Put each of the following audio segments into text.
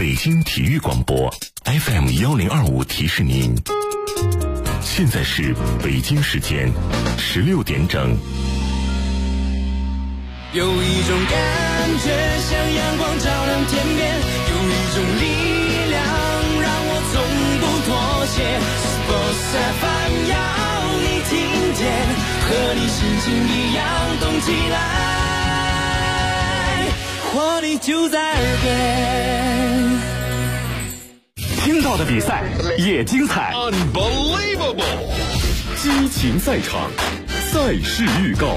北京体育广播 FM1025提示您，现在是北京时间16点整。 有一种感觉像阳光照亮天边，有一种力量让我从不妥协。Sports FM 要你听见，和你心情一样动起来，活力就在耳边。 听到的比赛也精彩 Unbelievable 激情赛场，赛事预告。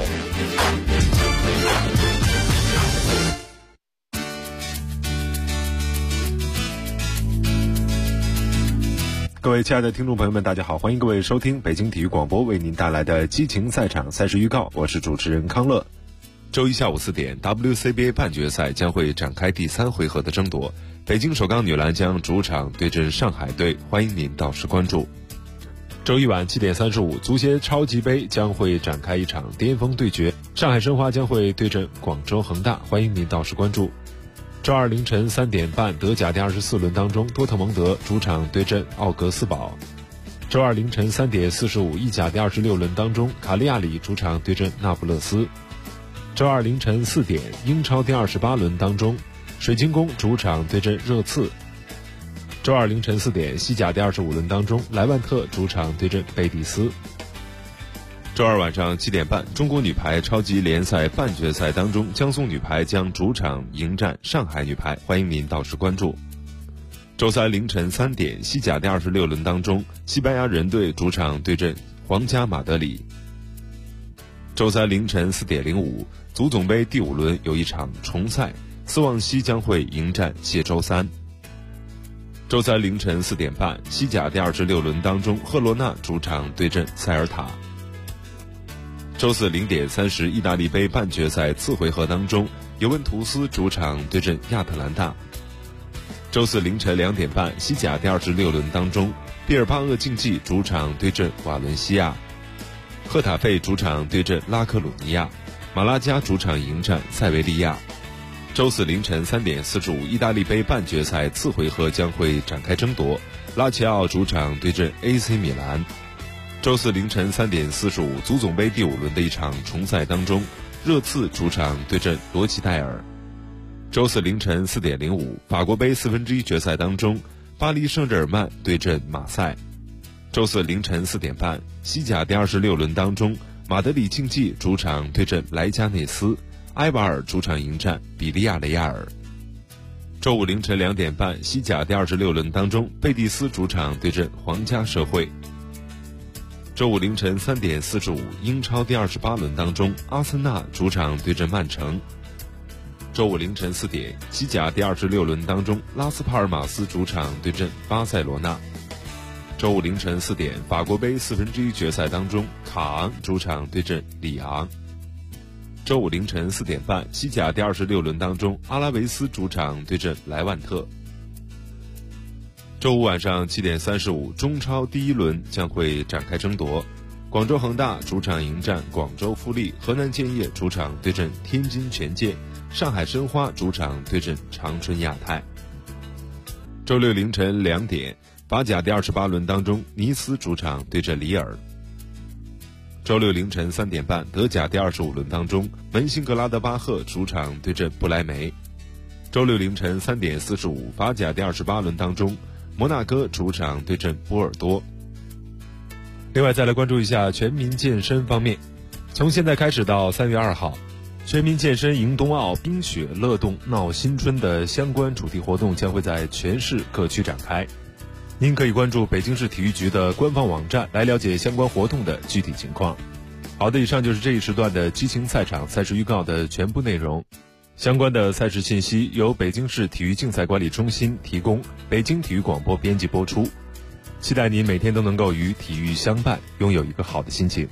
各位亲爱的听众朋友们，大家好，欢迎各位收听北京体育广播为您带来的激情赛场赛事预告，我是主持人康乐。周一下午4点 WCBA 半决赛将会展开第3回合的争夺，北京首钢女篮将主场对阵上海队，欢迎您到时关注。周一晚7点35，足协超级杯将会展开一场巅峰对决，上海申花将会对阵广州恒大，欢迎您到时关注。周二凌晨3点半，德甲第24轮当中，多特蒙德主场对阵奥格斯堡。周二凌晨3点45，意甲第26轮当中，卡利亚里主场对阵那不勒斯。周二凌晨4点，英超第28轮当中，水晶宫主场对阵热刺。周二凌晨4点，西甲第25轮当中，莱万特主场对阵贝蒂斯。周二晚上7点半，中国女排超级联赛半决赛当中，江苏女排将主场迎战上海女排，欢迎您到时关注。周三凌晨3点，西甲第26轮当中，西班牙人队主场对阵皇家马德里。周三凌晨4点05，足总杯第5轮有一场重赛，斯旺西将会迎战谢周三。周三凌晨4点半，西甲第26轮当中，赫罗纳主场对阵塞尔塔。周四0点30，意大利杯半决赛次回合当中，尤文图斯主场对阵亚特兰大。周四凌晨2点半，西甲第26轮当中，毕尔巴鄂竞技主场对阵瓦伦西亚，赫塔费主场对阵拉科鲁尼亚，马拉加主场迎战塞维利亚。周四凌晨3点45，意大利杯半决赛次回合将会展开争夺，拉齐奥主场对阵 AC 米兰。周四凌晨3点45，足总杯第5轮的一场重赛当中，热刺主场对阵罗齐戴尔。周四凌晨4点05，法国杯1/4决赛当中，巴黎圣日耳曼对阵马赛。周四凌晨4点半，西甲第26轮当中，马德里竞技主场对阵莱加内斯，埃瓦尔主场迎战比利亚雷亚尔。周五凌晨2点半，西甲第26轮当中，贝蒂斯主场对阵皇家社会。周五凌晨3点45，英超第28轮当中，阿森纳主场对阵曼城。周五凌晨4点，西甲第26轮当中，拉斯帕尔马斯主场对阵巴塞罗那。周五凌晨4点，法国杯1/4决赛当中，卡昂主场对阵里昂。周五凌晨4点半，西甲第26轮当中，阿拉维斯主场对阵莱万特。周五晚上7点35，中超第1轮将会展开争夺，广州恒大主场迎战广州富力，河南建业主场对阵天津权健，上海申花主场对阵长春亚泰。周六凌晨2点，法甲第28轮当中，尼斯主场对阵里尔。周六凌晨3点半，德甲第25轮当中，门兴格拉德巴赫主场对阵不莱梅。周六凌晨3点45，法甲第28轮当中，摩纳哥主场对阵波尔多。另外再来关注一下全民健身方面，从现在开始到3月2号，全民健身迎冬奥，冰雪乐动闹新春的相关主题活动将会在全市各区展开。您可以关注北京市体育局的官方网站来了解相关活动的具体情况。好的，以上就是这一时段的激情赛场赛事预告的全部内容。相关的赛事信息由北京市体育竞赛管理中心提供，北京体育广播编辑播出。期待您每天都能够与体育相伴，拥有一个好的心情。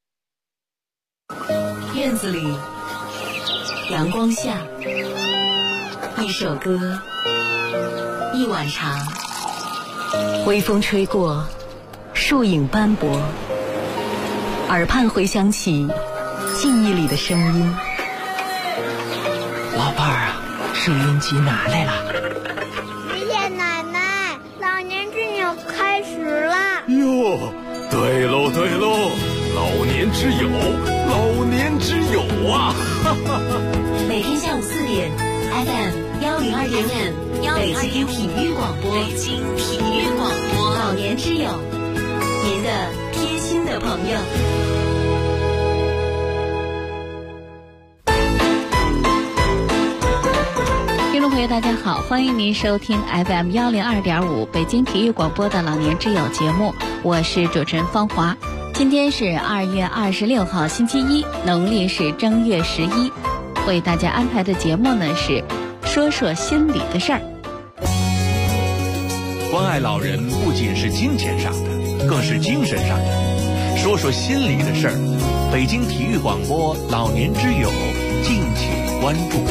院子里，阳光下，一首歌，一碗茶，微风吹过，树影斑驳，耳畔回响起记忆里的声音。 老伴儿啊，收音机拿来了。 对喽对喽，老年之友，老年之友啊！ 每天下午4点 FM 102.5，北京体育广播，北京体育广播，老年之友，您的贴心的朋友。 听众朋友大家好，欢迎您收听 FM 102.5北京体育广播的老年之友节目，我是主持人芳华。今天是2月26号星期一，农历是正月11，为大家安排的节目呢是说说心里的事儿。 关爱老人不仅是金钱上的，更是精神上的。说说心里的事儿，北京体育广播老年之友，敬请关注。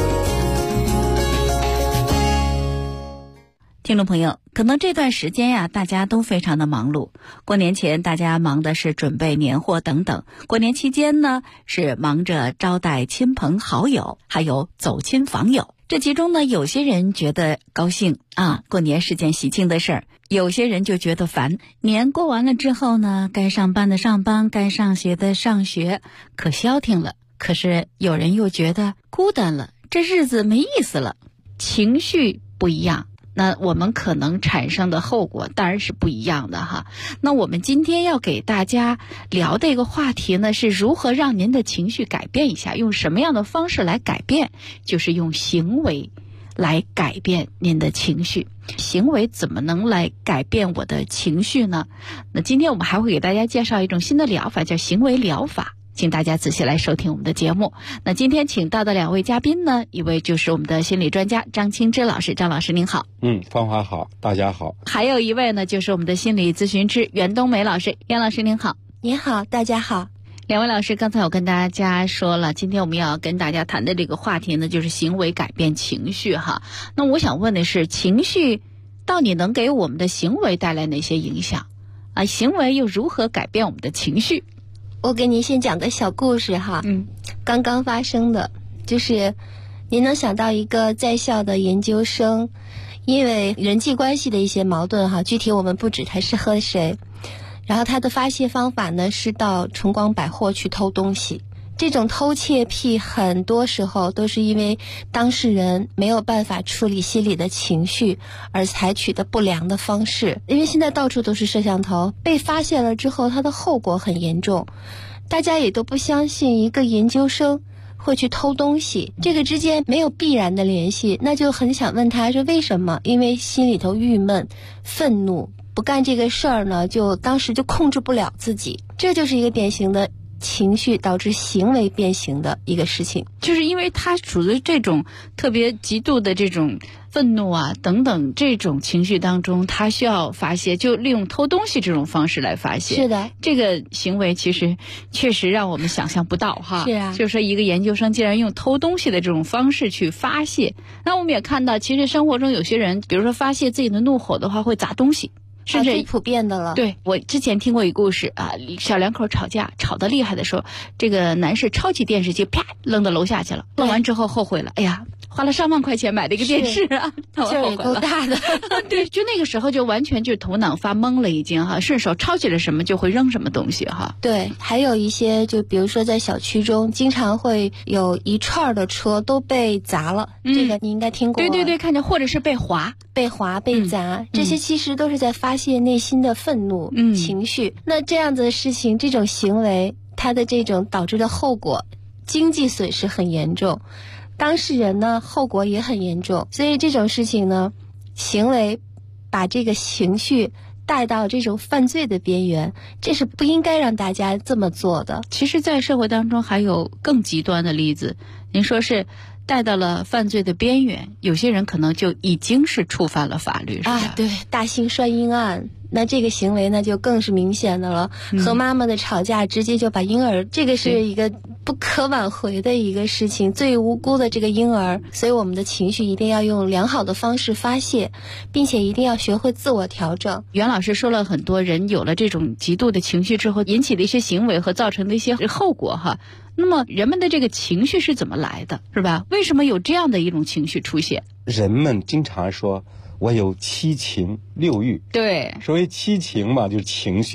听众朋友，可能这段时间呀，大家都非常的忙碌。过年前大家忙的是准备年货等等，过年期间呢是忙着招待亲朋好友，还有走亲访友。这其中呢，有些人觉得高兴啊，过年是件喜庆的事儿；有些人就觉得烦。年过完了之后呢，该上班的上班，该上学的上学，可消停了。可是有人又觉得孤单了，这日子没意思了，情绪不一样。那我们可能产生的后果当然是不一样的哈。那我们今天要给大家聊的一个话题呢，是如何让您的情绪改变一下，用什么样的方式来改变，就是用行为来改变您的情绪。行为怎么能来改变我的情绪呢？那今天我们还会给大家介绍一种新的疗法，叫行为疗法，请大家仔细来收听我们的节目。那今天请到的2位嘉宾呢，一位就是我们的心理专家张清芝老师，张老师您好。 芳华好，大家好。 还有一位呢，就是我们的心理咨询师袁冬梅老师，袁老师您好。 您好，大家好。 2位老师，刚才我跟大家说了，今天我们要跟大家谈的这个话题呢，就是行为改变情绪哈。那我想问的是，情绪到底能给我们的行为带来哪些影响啊？行为又如何改变我们的情绪？ 我给您先讲个小故事哈，刚刚发生的，就是您能想到一个在校的研究生，因为人际关系的一些矛盾哈，具体我们不指他是和谁，然后他的发泄方法呢是到崇光百货去偷东西。这种偷窃癖很多时候都是因为当事人没有办法处理心理的情绪而采取的不良的方式。因为现在到处都是摄像头，被发现了之后它的后果很严重，大家也都不相信一个研究生会去偷东西，这个之间没有必然的联系，那就很想问他说为什么？因为心里头郁闷愤怒，不干这个事儿呢，就当时就控制不了自己，这就是一个典型的情绪导致行为变形的一个事情。 就是因为他处于这种特别极度的这种愤怒啊等等这种情绪当中，他需要发泄，就利用偷东西这种方式来发泄。 是的， 这个行为其实确实让我们想象不到哈。 是啊， 就是说一个研究生竟然用偷东西的这种方式去发泄。那我们也看到，其实生活中有些人，比如说发泄自己的怒火的话，会砸东西。甚至最普遍的了。 对，我之前听过一故事啊，小两口吵架，吵得厉害的时候，这个男士抄起电视机，啪扔到楼下去了。扔完之后后悔了，哎呀，花了上万块钱买了一个电视啊， 劲儿也够大的。 对，就那个时候就完全就头脑发懵了，已经哈，顺手抄起了什么就会扔什么东西哈。 对，还有一些就比如说在小区中，经常会有一串的车都被砸了，这个你应该听过。 对对对，看见或者是被划、 被砸，这些其实都是在发泄内心的愤怒情绪。那这样子的事情，这种行为，它的这种导致的后果，经济损失很严重，当事人呢后果也很严重。所以这种事情呢，行为把这个情绪带到这种犯罪的边缘，这是不应该让大家这么做的。 其实在社会当中还有更极端的例子，您说是带到了犯罪的边缘，有些人可能就已经是触犯了法律，是吧？ 啊，对，大兴栓婴案，那这个行为呢就更是明显的了，和妈妈的吵架直接就把婴儿，这个是一个不可挽回的一个事情，最无辜的这个婴儿。所以我们的情绪一定要用良好的方式发泄，并且一定要学会自我调整。 袁老师说了很多人有了这种极度的情绪之后引起的一些行为和造成的一些后果哈。那么人们的这个情绪是怎么来的，是吧？为什么有这样的一种情绪出现？ 人们经常说我有七情六欲， 对， 所谓七情嘛，就是情绪。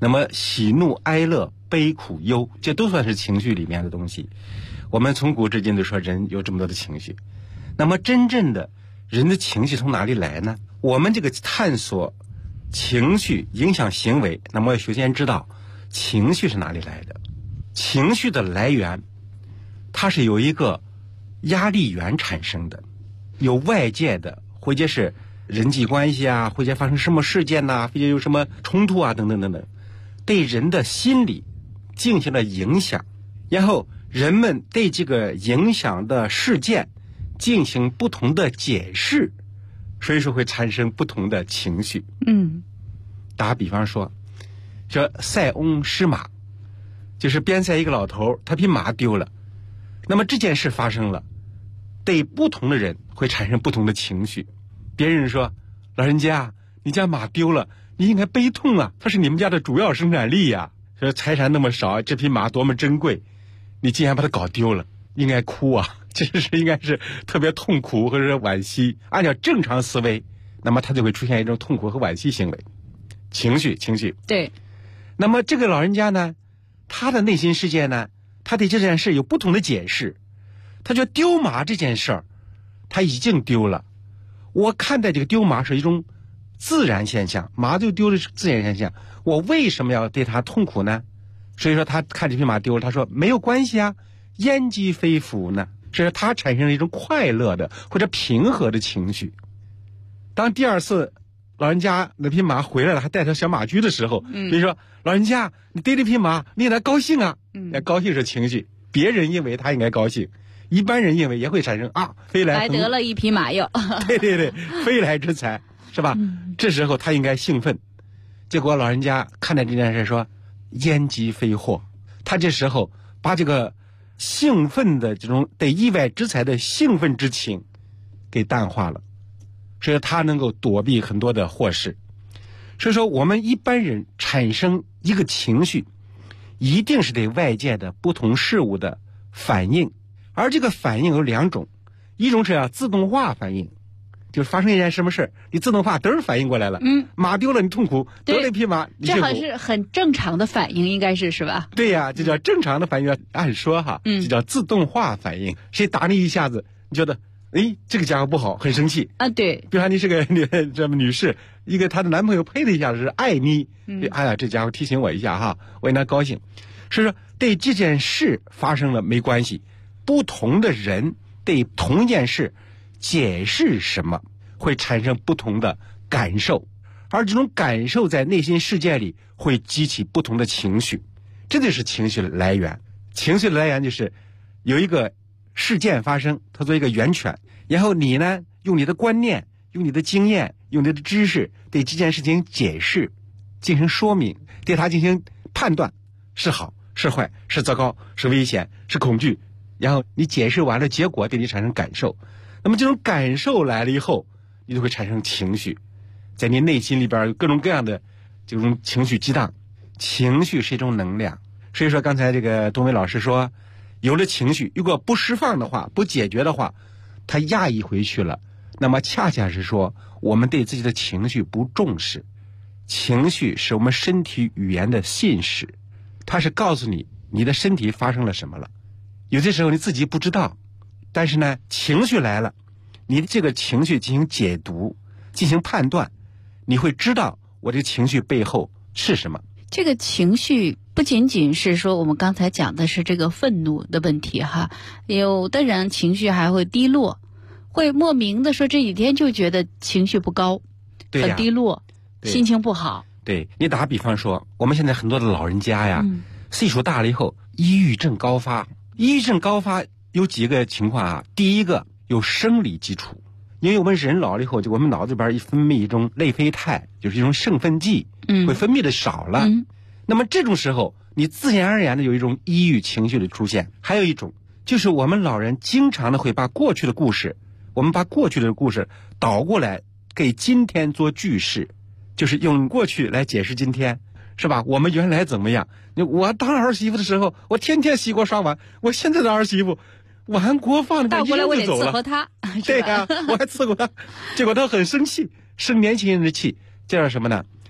那么喜怒哀乐悲苦忧，这都算是情绪里面的东西。我们从古至今都说人有这么多的情绪，那么真正的人的情绪从哪里来呢？我们这个探索情绪影响行为，那么首先知道情绪是哪里来的。情绪的来源，它是有一个压力源产生的，有外界的，或者是人际关系啊，或者发生什么事件呐，或者有什么冲突啊，等等等等，对人的心理进行了影响，然后人们对这个影响的事件进行不同的解释，所以说会产生不同的情绪。打比方说塞翁失马，就是边塞一个老头，他匹马丢了。那么这件事发生了，对不同的人会产生不同的情绪。别人说，老人家，你家马丢了，你应该悲痛啊，它是你们家的主要生产力呀，说财产那么少，这匹马多么珍贵，你竟然把它搞丢了，应该哭啊，这是应该是特别痛苦或者是惋惜。按照正常思维，那么他就会出现一种痛苦和惋惜行为，情绪。 对。 那么这个老人家呢，他的内心世界呢，他对这件事有不同的解释。他觉得丢马这件事儿，他已经丢了。我看待这个丢马是一种自然现象，马就丢的是自然现象，我为什么要对他痛苦呢？所以说他看这匹马丢了，他说没有关系啊，焉知非福呢？所以说他产生了一种快乐的或者平和的情绪。当第二次老人家那匹马回来了，还带他小马驹的时候，比如说老人家你逮这匹马，你也来高兴啊，那高兴是情绪，别人认为他应该高兴，一般人认为也会产生啊，飞来得了一匹马哟对，飞来之财，是吧？这时候他应该兴奋。结果老人家看待这件事说，焉知非祸，他这时候把这个兴奋的这种对意外之财的兴奋之情给淡化了，所以他能够躲避很多的祸事。所以说我们一般人产生一个情绪，一定是对外界的不同事物的反应，而这个反应有两种，一种是自动化反应，就是发生一件什么事，你自动化嘚儿反应过来了，马丢了你痛苦，得了一匹马你这还是很正常的反应，应该是吧？ 对呀，这叫正常的反应，按说哈，这叫自动化反应。谁打你一下子，你觉得这个家伙不好，很生气啊？对， 比如说你是个这么女士，一个她的男朋友呸的一下子是爱你，哎呀，这家伙提醒我一下哈，我为他高兴。所以说对这件事发生了没关系，不同的人对同一件事解释什么，会产生不同的感受，而这种感受在内心世界里会激起不同的情绪，这就是情绪的来源。情绪的来源就是有一个事件发生，它作为一个源泉，然后你呢用你的观念，用你的经验，用你的知识对这件事情解释，进行说明，对它进行判断，是好是坏，是糟糕是危险是恐惧，然后你解释完了，结果对你产生感受。那么这种感受来了以后，你就会产生情绪，在你内心里边有各种各样的这种情绪激荡。情绪是一种能量，所以说刚才这个东伟老师说，有了情绪如果不释放的话，不解决的话，它压抑回去了，那么恰恰是说我们对自己的情绪不重视。情绪是我们身体语言的信使，它是告诉你你的身体发生了什么了，有些时候你自己不知道，但是呢情绪来了，你这个情绪进行解读，进行判断，你会知道我这个情绪背后是什么。 这个情绪不仅仅是说我们刚才讲的是这个愤怒的问题哈，有的人情绪还会低落，会莫名的说这几天就觉得情绪不高，很低落，心情不好。 对，你打个比方说，我们现在很多的老人家呀，岁数大了以后抑郁症高发。抑郁症高发有几个情况啊，第一个有生理基础，因为我们人老了以后，就我们脑子里边分泌一种内啡肽，就是一种兴奋剂，会分泌的少了，那么这种时候你自然而然的有一种抑郁情绪的出现。还有一种就是我们老人经常的会把过去的故事，我们把过去的故事倒过来给今天做句式，就是用过去来解释今天，是吧？我们原来怎么样？我当儿媳妇的时候，我天天洗锅刷碗，我现在的儿媳妇碗锅放倒过来我得伺候他， 对呀，我还伺候他，结果他很生气，生年轻人的气，这叫什么呢？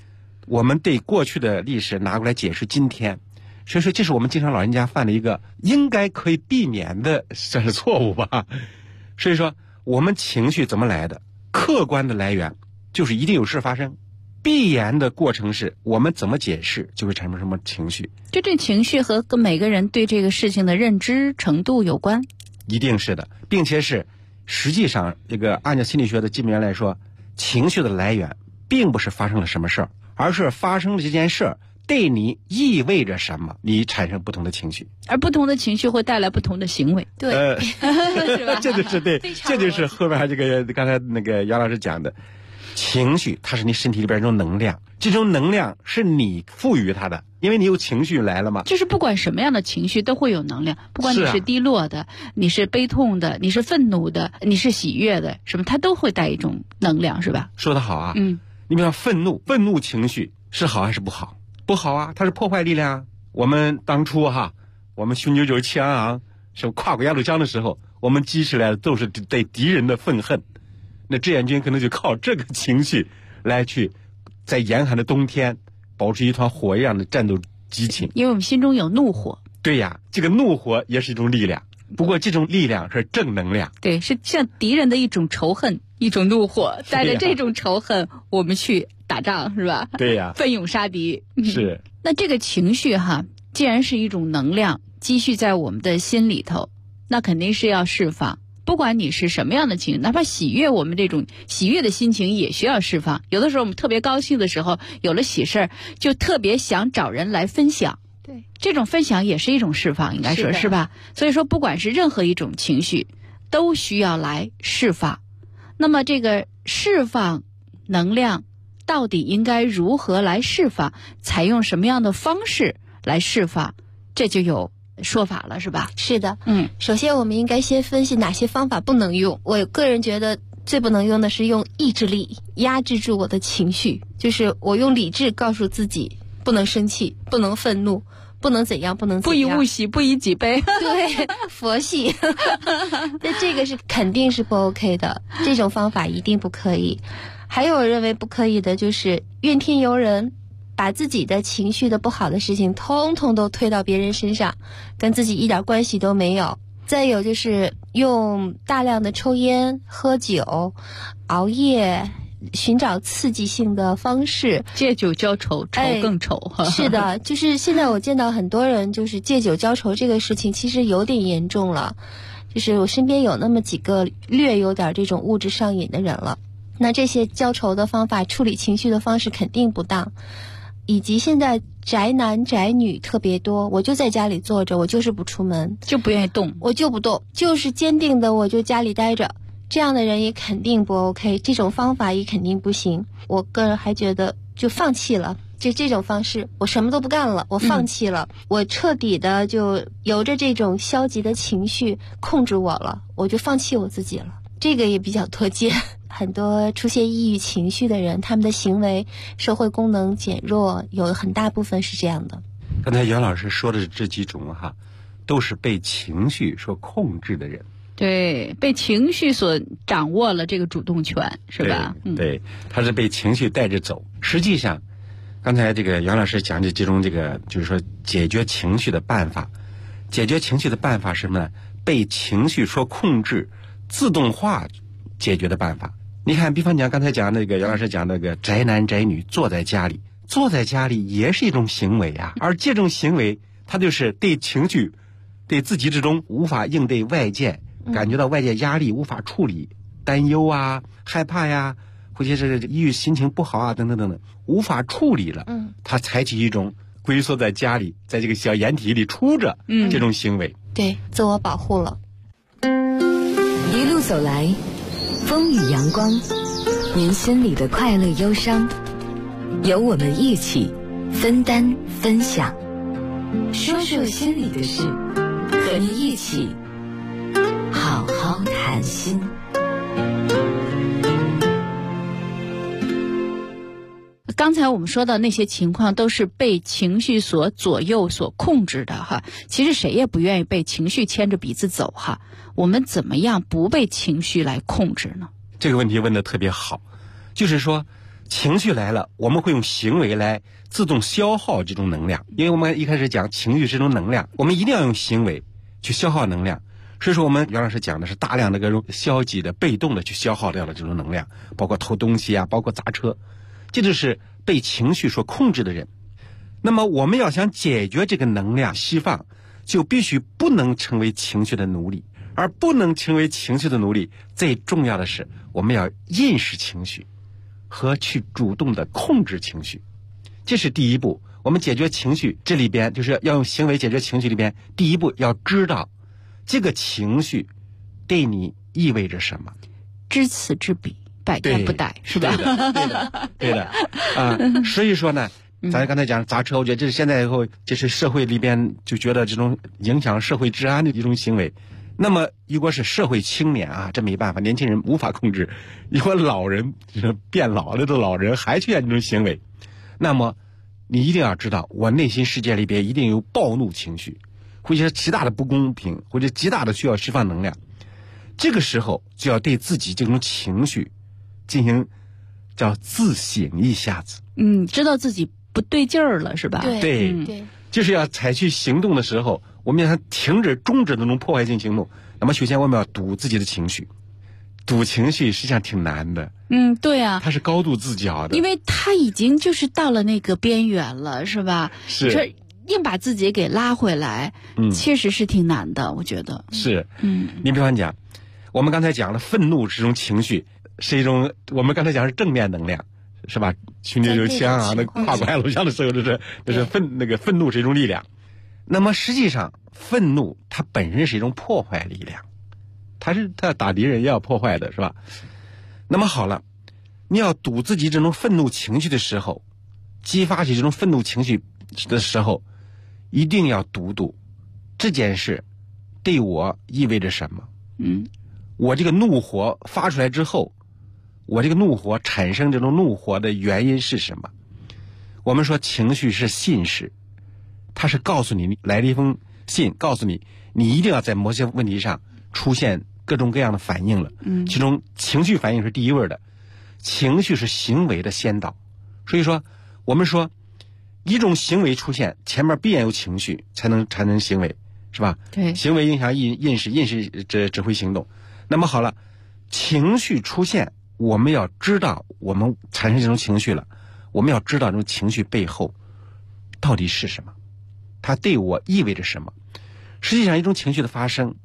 我们对过去的历史拿过来解释今天，所以说这是我们经常老人家犯的一个应该可以避免的算是错误吧。所以说我们情绪怎么来的，客观的来源就是一定有事发生，必然的过程是我们怎么解释就会产生什么情绪。 就这情绪和跟每个人对这个事情的认知程度有关， 一定是的，并且是实际上这个按照心理学的基本原来说，情绪的来源并不是发生了什么事儿，而是发生了这件事儿对你意味着什么，你产生不同的情绪， 而不同的情绪会带来不同的行为。 对， 是吧？ 这就是对，这就是后边这个刚才那个杨老师讲的，情绪它是你身体里边一种能量，这种能量是你赋予它的，因为你有情绪来了嘛。 就是不管什么样的情绪都会有能量，不管你是低落的，你是悲痛的，你是愤怒的，你是喜悦的，什么它都会带一种能量，是吧？ 说得好啊。你比方愤怒情绪是好还是不好？不好啊，它是破坏力量啊。我们当初我们雄赳赳气昂昂，是跨过鸭绿江的时候，我们激起来的都是对敌人的愤恨。那志愿军可能就靠这个情绪来去在严寒的冬天保持一团火一样的战斗激情， 因为我们心中有怒火。 对呀，这个怒火也是一种力量，不过这种力量是正能量。 对，是向敌人的一种仇恨，一种怒火，带着这种仇恨我们去打仗，是吧？ 对呀， 奋勇杀敌。 是。 那这个情绪既然是一种能量积蓄在我们的心里头，那肯定是要释放。不管你是什么样的情绪，哪怕喜悦，我们这种喜悦的心情也需要释放。有的时候我们特别高兴的时候，有了喜事儿，就特别想找人来分享。 对， 这种分享也是一种释放，应该说是吧？所以说不管是任何一种情绪都需要来释放。那么这个释放能量到底应该如何来释放，采用什么样的方式来释放，这就有说法了，是吧？ 是的。首先我们应该先分析哪些方法不能用。我个人觉得最不能用的是用意志力压制住我的情绪，就是我用理智告诉自己不能生气，不能愤怒，不能怎样，不能怎样， 不以物喜，不以己悲。 对，佛系。那这个是肯定是不 OK 的，这种方法一定不可以。还有我认为不可以的就是怨天尤人，把自己的情绪的不好的事情通通都推到别人身上，跟自己一点关系都没有。再有就是用大量的抽烟、喝酒、熬夜，寻找刺激性的方式， 借酒浇愁，愁更愁。 是的，就是现在我见到很多人就是借酒浇愁，这个事情其实有点严重了。就是我身边有那么几个略有点这种物质上瘾的人了，那这些浇愁的方法、处理情绪的方式肯定不当。以及现在宅男宅女特别多，我就在家里坐着，我就是不出门， 就不愿意动， 我就不动，就是坚定的我就家里待着。这样的人也肯定不 OK， 这种方法也肯定不行。我个人还觉得就放弃了，就这种方式我什么都不干了，我放弃了，我彻底的就由着这种消极的情绪控制我了，我就放弃我自己了。这个也比较多见，很多出现抑郁情绪的人，他们的行为社会功能减弱，有很大部分是这样的。 刚才袁老师说的这几种都是被情绪所控制的人。 对，被情绪所掌握了这个主动权，是吧？ 对，他是被情绪带着走。实际上刚才这个袁老师讲的这种就是说解决情绪的办法，解决情绪的办法是什么呢？被情绪所控制，自动化解决的办法。你看，比方讲刚才讲那个袁老师讲那个宅男宅女坐在家里也是一种行为啊，而这种行为它就是对情绪对自己之中无法应对外界，感觉到外界压力无法处理，担忧啊、害怕呀，或者是抑郁、心情不好啊等等等等，无法处理了，他采取一种龟缩在家里，在这个小掩体里出着这种行为， 对，自我保护了。 一路走来，风雨阳光，您心里的快乐忧伤，由我们一起分担分享，说说心里的事，和您一起好好谈心。 刚才我们说到那些情况都是被情绪所左右、所控制的其实谁也不愿意被情绪牵着鼻子走我们怎么样不被情绪来控制呢？ 这个问题问得特别好，就是说情绪来了，我们会用行为来自动消耗这种能量，因为我们一开始讲情绪是一种能量，我们一定要用行为去消耗能量。所以说我们袁老师讲的是大量的各种消极的被动的去消耗掉了这种能量，包括偷东西啊，包括砸车，这就是被情绪所控制的人。那么我们要想解决这个能量释放，就必须不能成为情绪的奴隶，而不能成为情绪的奴隶，最重要的是我们要认识情绪和去主动的控制情绪，这是第一步。我们解决情绪，这里边就是要用行为解决情绪，里边第一步要知道这个情绪对你意味着什么， 知此知彼，百战不殆，是吧？ 对的所以说呢，咱刚才讲砸车，我觉得这是现在以后这是社会里边就觉得这种影响社会治安的一种行为。那么如果是社会青年啊，这没办法，年轻人无法控制，如果老人变老了的老人还出现这种行为，那么你一定要知道，我内心世界里边一定有暴怒情绪，或者是极大的不公平，或者极大的需要释放能量。这个时候就要对自己这种情绪进行叫自省一下子。 知道自己不对劲儿了，是吧？ 对，就是要采取行动的时候，我们要停止终止那种破坏性行动。那么首先我们要堵自己的情绪，堵情绪实际上挺难的。 对啊， 它是高度自觉的， 因为它已经就是到了那个边缘了，是吧？ 是， 这硬把自己给拉回来，确实是挺难的，我觉得。 是，你比方讲，我们刚才讲了，愤怒是一种情绪，是一种我们刚才讲是正面能量，是吧？去那种枪啊，那跨过海路上的时候，就是愤怒是一种力量。那么实际上，愤怒它本身是一种破坏力量，它打敌人也要破坏的，是吧？那么好了，你要堵自己这种愤怒情绪的时候，激发起这种愤怒情绪的时候，一定要读这件事对我意味着什么。我这个怒火发出来之后，我这个怒火产生这种怒火的原因是什么？我们说情绪是信使，它是告诉你来了一封信，告诉你你一定要在某些问题上出现各种各样的反应了。其中情绪反应是第一位的，情绪是行为的先导。所以说我们说一种行为出现，前面必然有情绪才能行为，是吧？ 对， 行为影响认识指挥行动。那么好了，情绪出现，我们要知道我们产生这种情绪了，我们要知道这种情绪背后到底是什么，它对我意味着什么。实际上一种情绪的发生，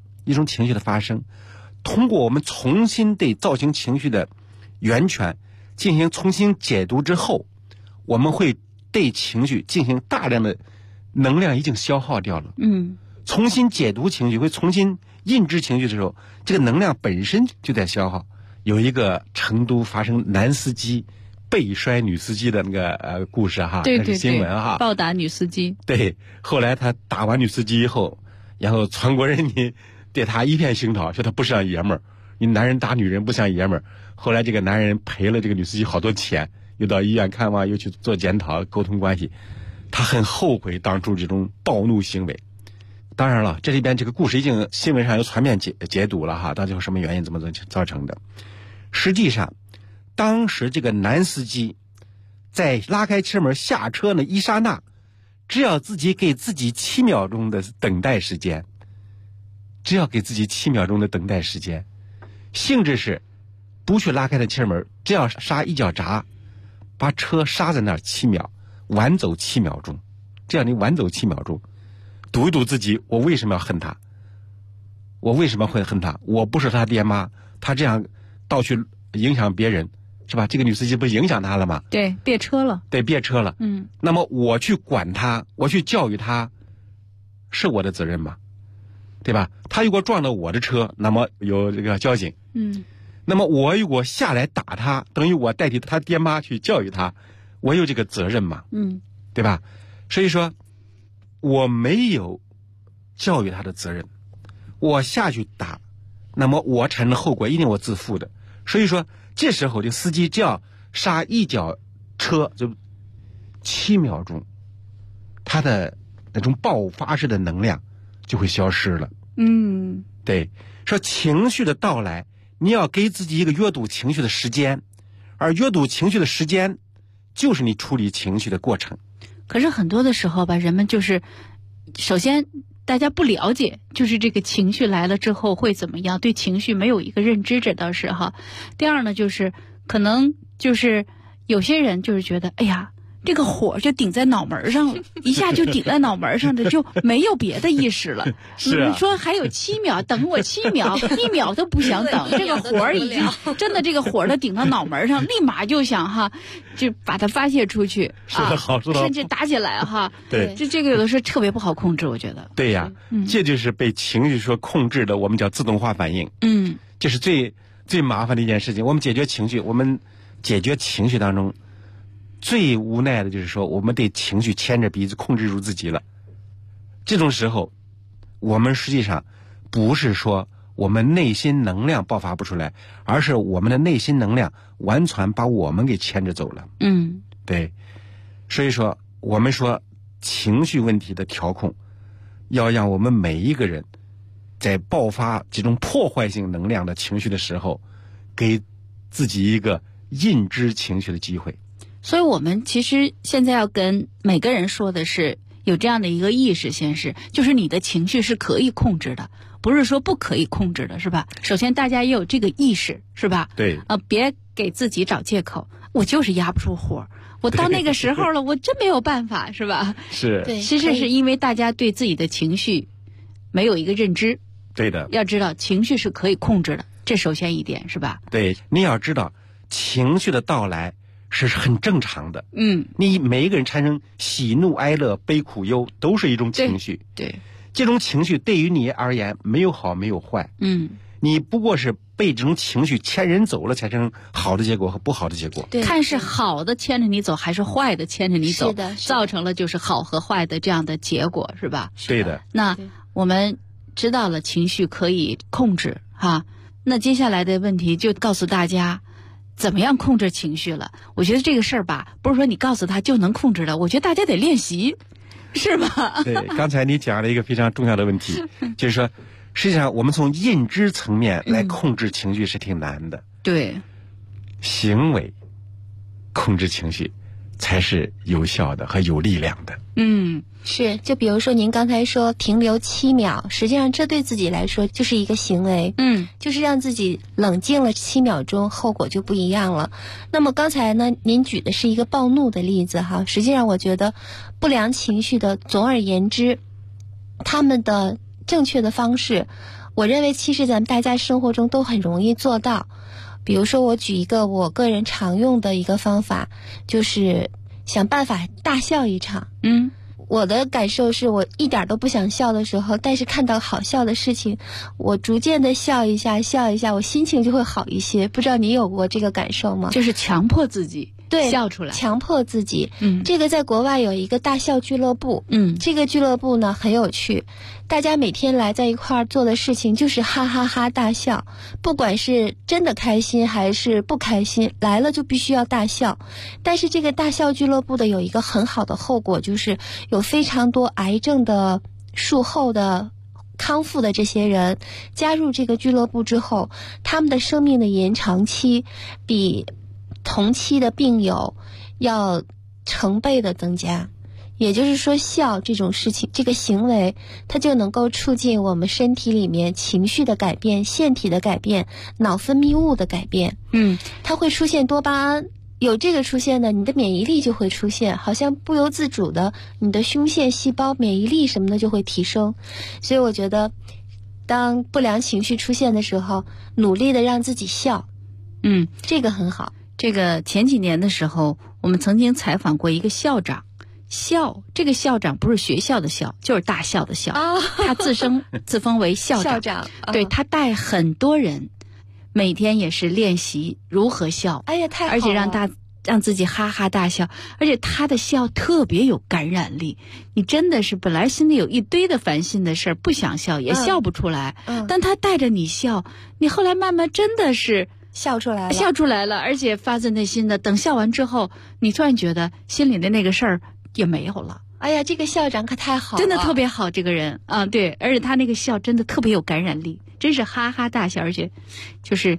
通过我们重新对造成情绪的源泉进行重新解读之后，我们会对情绪进行大量的能量已经消耗掉了。重新解读情绪，会重新认知情绪的时候，这个能量本身就在消耗。有一个成都发生男司机背摔女司机的那个故事哈， 对， 新闻哈， 暴打女司机。 对，后来他打完女司机以后，然后全国人民对他一片声讨，说他不像爷们儿，你男人打女人不像爷们儿。后来这个男人赔了这个女司机好多钱，又到医院看望，又去做检讨沟通关系，他很后悔当初这种暴怒行为。当然了，这里边这个故事已经新闻上有全面解读了哈，到底有什么原因怎么造成的。实际上当时这个男司机在拉开车门下车那一刹那，只要自己给自己7秒钟的等待时间，性质是不去拉开的车门，只要刹一脚闸，把车刹在那儿7秒，晚走7秒钟，这样你晚走7秒钟，堵一堵自己，我为什么要恨他？我为什么会恨他？我不是他爹妈，他这样倒去影响别人，是吧？这个女司机不影响他了吗？ 对，别车了。 那么我去管他，我去教育他，是我的责任吗？对吧？他如果撞到我的车，那么有这个交警。那么我如果下来打他，等于我代替他爹妈去教育他，我有这个责任吗？对吧？所以说我没有教育他的责任，我下去打，那么我产生后果一定我自负的。所以说这时候这司机只要刹一脚车，就7秒钟，他的那种爆发式的能量就会消失了。对，说情绪的到来，你要给自己一个阅读情绪的时间， 而阅读情绪的时间就是你处理情绪的过程。 可是很多的时候吧，人们就是首先大家不了解，就是这个情绪来了之后会怎么样，对情绪没有一个认知，这倒是哈。第二呢，就是可能就是有些人就是觉得，哎呀，这个火就顶在脑门上了，一下就顶在脑门上的，就没有别的意识了。 是啊， 你说还有7秒，等我7秒，1秒都不想等，这个火已经真的这个火都顶到脑门上，立马就想哈，就把它发泄出去啊，甚至打起来哈。 对， 这个有的时候特别不好控制，我觉得。 对呀，这就是被情绪所控制的，我们叫自动化反应。这是最麻烦的一件事情。我们解决情绪当中最无奈的就是说，我们对情绪牵着鼻子控制住自己了。这种时候，我们实际上不是说我们内心能量爆发不出来，而是我们的内心能量完全把我们给牵着走了。对。所以说，我们说情绪问题的调控，要让我们每一个人在爆发这种破坏性能量的情绪的时候，给自己一个认知情绪的机会。 所以我们其实现在要跟每个人说的是，有这样的一个意识，先是就是你的情绪是可以控制的，不是说不可以控制的，是吧？首先大家也有这个意识，是吧？ 对。 别给自己找借口，我就是压不出火，我到那个时候了，我真没有办法，是吧？ 是。 对， 其实是因为大家对自己的情绪没有一个认知。 对的。 要知道情绪是可以控制的，这首先一点，是吧？ 对，你要知道情绪的到来是很正常的。你每一个人产生喜怒哀乐悲苦忧都是一种情绪。 对。 这种情绪对于你而言没有好没有坏。你不过是被这种情绪牵人走了，才成好的结果和不好的结果。 对，看是好的牵着你走还是坏的牵着你走， 是的， 造成了就是好和坏的这样的结果，是吧？ 对的。 那我们知道了情绪可以控制哈，那接下来的问题就告诉大家怎么样控制情绪了。我觉得这个事儿吧，不是说你告诉他就能控制的，我觉得大家得练习，是吧？ 对，刚才你讲了一个非常重要的问题，就是说实际上我们从认知层面来控制情绪是挺难的。 对， 行为控制情绪才是有效的和有力量的。 是，就比如说您刚才说停留7秒，实际上这对自己来说就是一个行为。就是让自己冷静了7秒钟，后果就不一样了。那么刚才呢，您举的是一个暴怒的例子哈，实际上我觉得不良情绪的总而言之，他们的正确的方式，我认为其实咱们大家生活中都很容易做到。比如说我举一个我个人常用的一个方法，就是想办法大笑一场。我的感受是我一点都不想笑的时候，但是看到好笑的事情，我逐渐的笑一下，我心情就会好一些。不知道你有过这个感受吗？ 就是强迫自己对笑出来， 强迫自己。这个在国外有一个大笑俱乐部。这个俱乐部呢很有趣，大家每天来在一块儿做的事情就是哈哈哈大笑，不管是真的开心还是不开心，来了就必须要大笑。但是这个大笑俱乐部的有一个很好的后果，就是有非常多癌症的术后的康复的这些人加入这个俱乐部之后，他们的生命的延长期比同期的病友要成倍的增加。也就是说，笑这种事情，这个行为，它就能够促进我们身体里面情绪的改变、腺体的改变、脑分泌物的改变。它会出现多巴胺，有这个出现的，你的免疫力就会出现，好像不由自主的，你的胸腺细胞免疫力什么的就会提升。所以我觉得，当不良情绪出现的时候，努力的让自己笑，这个很好。 这个前几年的时候，我们曾经采访过一个校长。这个校长不是学校的校，就是大笑的笑。他自封为校长。对，他带很多人，每天也是练习如何笑。 哎呀，太好了！ 而且让自己哈哈大笑，而且他的笑特别有感染力。你真的是本来心里有一堆的烦心的事儿，不想笑也笑不出来。但他带着你笑，你后来慢慢真的是笑出来了， 而且发自内心的。等笑完之后，你突然觉得心里的那个事儿也没有了。 哎呀，这个校长可太好了， 真的特别好，这个人对，而且他那个笑真的特别有感染力，真是哈哈大笑，而且就是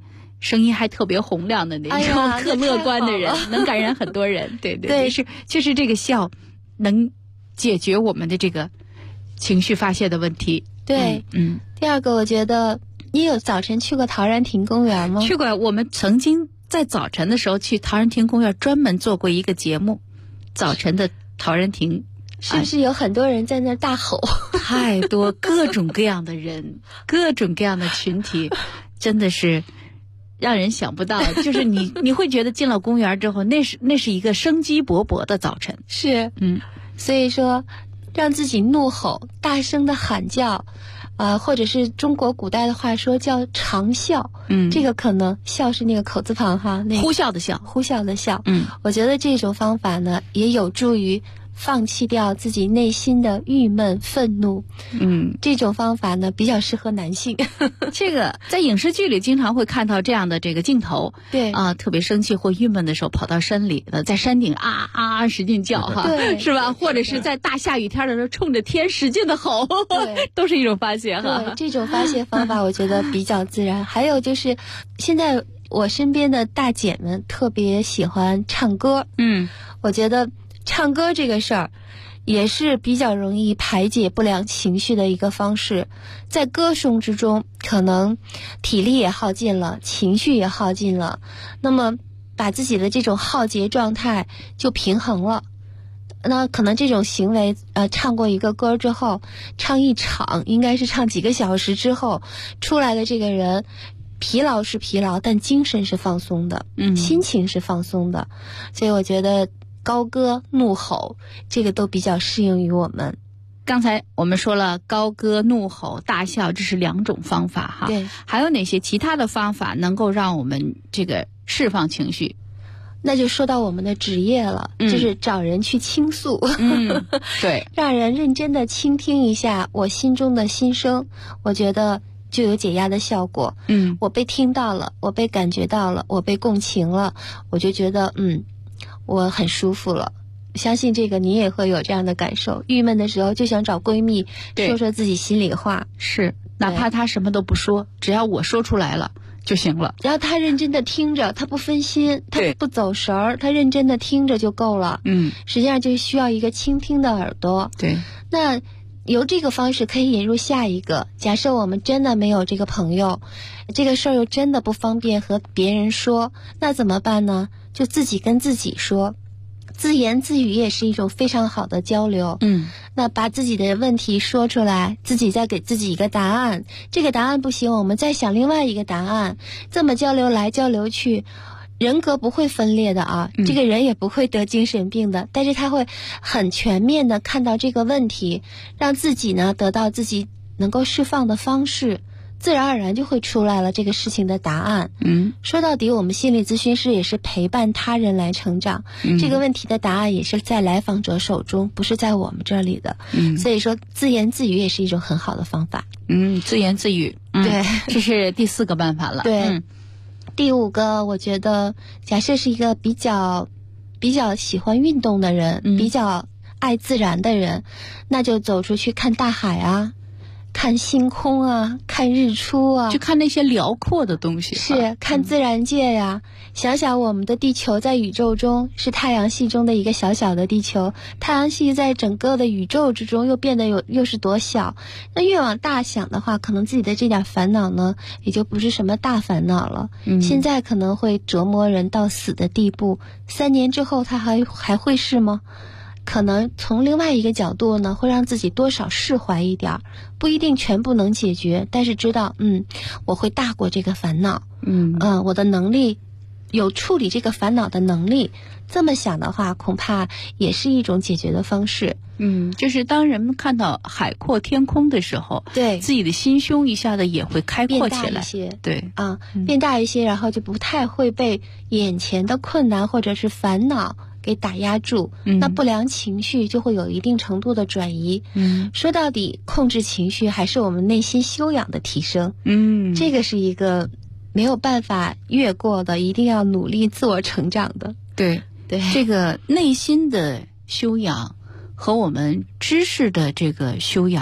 声音还特别洪亮的那种，特乐观的人，能感染很多人。对对对，就是这个笑能解决我们的这个情绪发泄的问题。 对，第二个，我觉得你有早晨去过陶然亭公园吗？ 去过，我们曾经在早晨的时候去陶然亭公园专门做过一个节目，早晨的陶然亭。 是不是有很多人在那儿大吼？ 太多，各种各样的人，各种各样的群体，真的是让人想不到。就是你会觉得进了公园之后，那是一个生机勃勃的早晨。 是，所以说让自己怒吼，大声的喊叫，或者是中国古代的话说叫长啸。这个可能笑是那个口字旁哈，那个呼啸的啸， 呼啸的啸。我觉得这种方法呢，也有助于放弃掉自己内心的郁闷、愤怒。这种方法呢比较适合男性。 这个在影视剧里经常会看到这样的这个镜头。 对啊，特别生气或郁闷的时候，跑到山里，在山顶使劲叫哈， 对， 是吧？或者是在大下雨天的时候，冲着天使劲的吼，都是一种发泄哈。 对，这种发泄方法我觉得比较自然。还有就是现在我身边的大姐们特别喜欢唱歌。我觉得唱歌这个事儿也是比较容易排解不良情绪的一个方式。在歌颂之中，可能体力也耗尽了，情绪也耗尽了，那么把自己的这种耗竭状态就平衡了。那可能这种行为唱过一个歌之后，唱一场，应该是唱几个小时之后出来的这个人，疲劳是疲劳，但精神是放松的，心情是放松的。所以我觉得高歌怒吼这个都比较适应于我们。 刚才我们说了高歌怒吼大笑，这是2种方法哈。 对， 还有哪些其他的方法能够让我们这个释放情绪？ 那就说到我们的职业了，就是找人去倾诉。 对， 让人认真的倾听一下我心中的心声，我觉得就有解压的效果。我被听到了，我被感觉到了，我被共情了，我就觉得我很舒服了。相信这个你也会有这样的感受，郁闷的时候就想找闺蜜说说自己心里话。 是，哪怕她什么都不说，只要我说出来了就行了。 然后他认真的听着，他不分心，他不走神儿，他认真的听着就够了。实际上就需要一个倾听的耳朵。 对， 那由这个方式可以引入下一个。假设我们真的没有这个朋友，这个事儿又真的不方便和别人说，那怎么办呢？就自己跟自己说，自言自语也是一种非常好的交流。那把自己的问题说出来，自己再给自己一个答案，这个答案不行，我们再想另外一个答案，这么交流来交流去，人格不会分裂的啊，这个人也不会得精神病的，但是他会很全面的看到这个问题，让自己呢得到自己能够释放的方式，自然而然就会出来了这个事情的答案。说到底我们心理咨询师也是陪伴他人来成长，这个问题的答案也是在来访者手中，不是在我们这里的。所以说自言自语也是一种很好的方法。 自言自语， 对， 这是第4个办法了。 对，第5个，我觉得假设是一个比较喜欢运动的人，比较爱自然的人，那就走出去看大海啊，看星空啊，看日出啊， 就看那些辽阔的东西。 是，看自然界呀。想想我们的地球在宇宙中是太阳系中的一个小小的地球，太阳系在整个的宇宙之中又变得又是多小。那越往大想的话，可能自己的这点烦恼呢，也就不是什么大烦恼了。现在可能会折磨人到死的地步，3年之后它还会是吗？可能从另外一个角度呢，会让自己多少释怀一点，不一定全部能解决，但是知道我会大过这个烦恼。我的能力有处理这个烦恼的能力，这么想的话，恐怕也是一种解决的方式。 就是当人们看到海阔天空的时候， 对， 自己的心胸一下子也会开阔起来， 变大一些。 对变大一些，然后就不太会被眼前的困难或者是烦恼给打压住，那不良情绪就会有一定程度的转移。说到底，控制情绪还是我们内心修养的提升。这个是一个没有办法越过的，一定要努力自我成长的。 对，这个内心的修养和我们知识的这个修养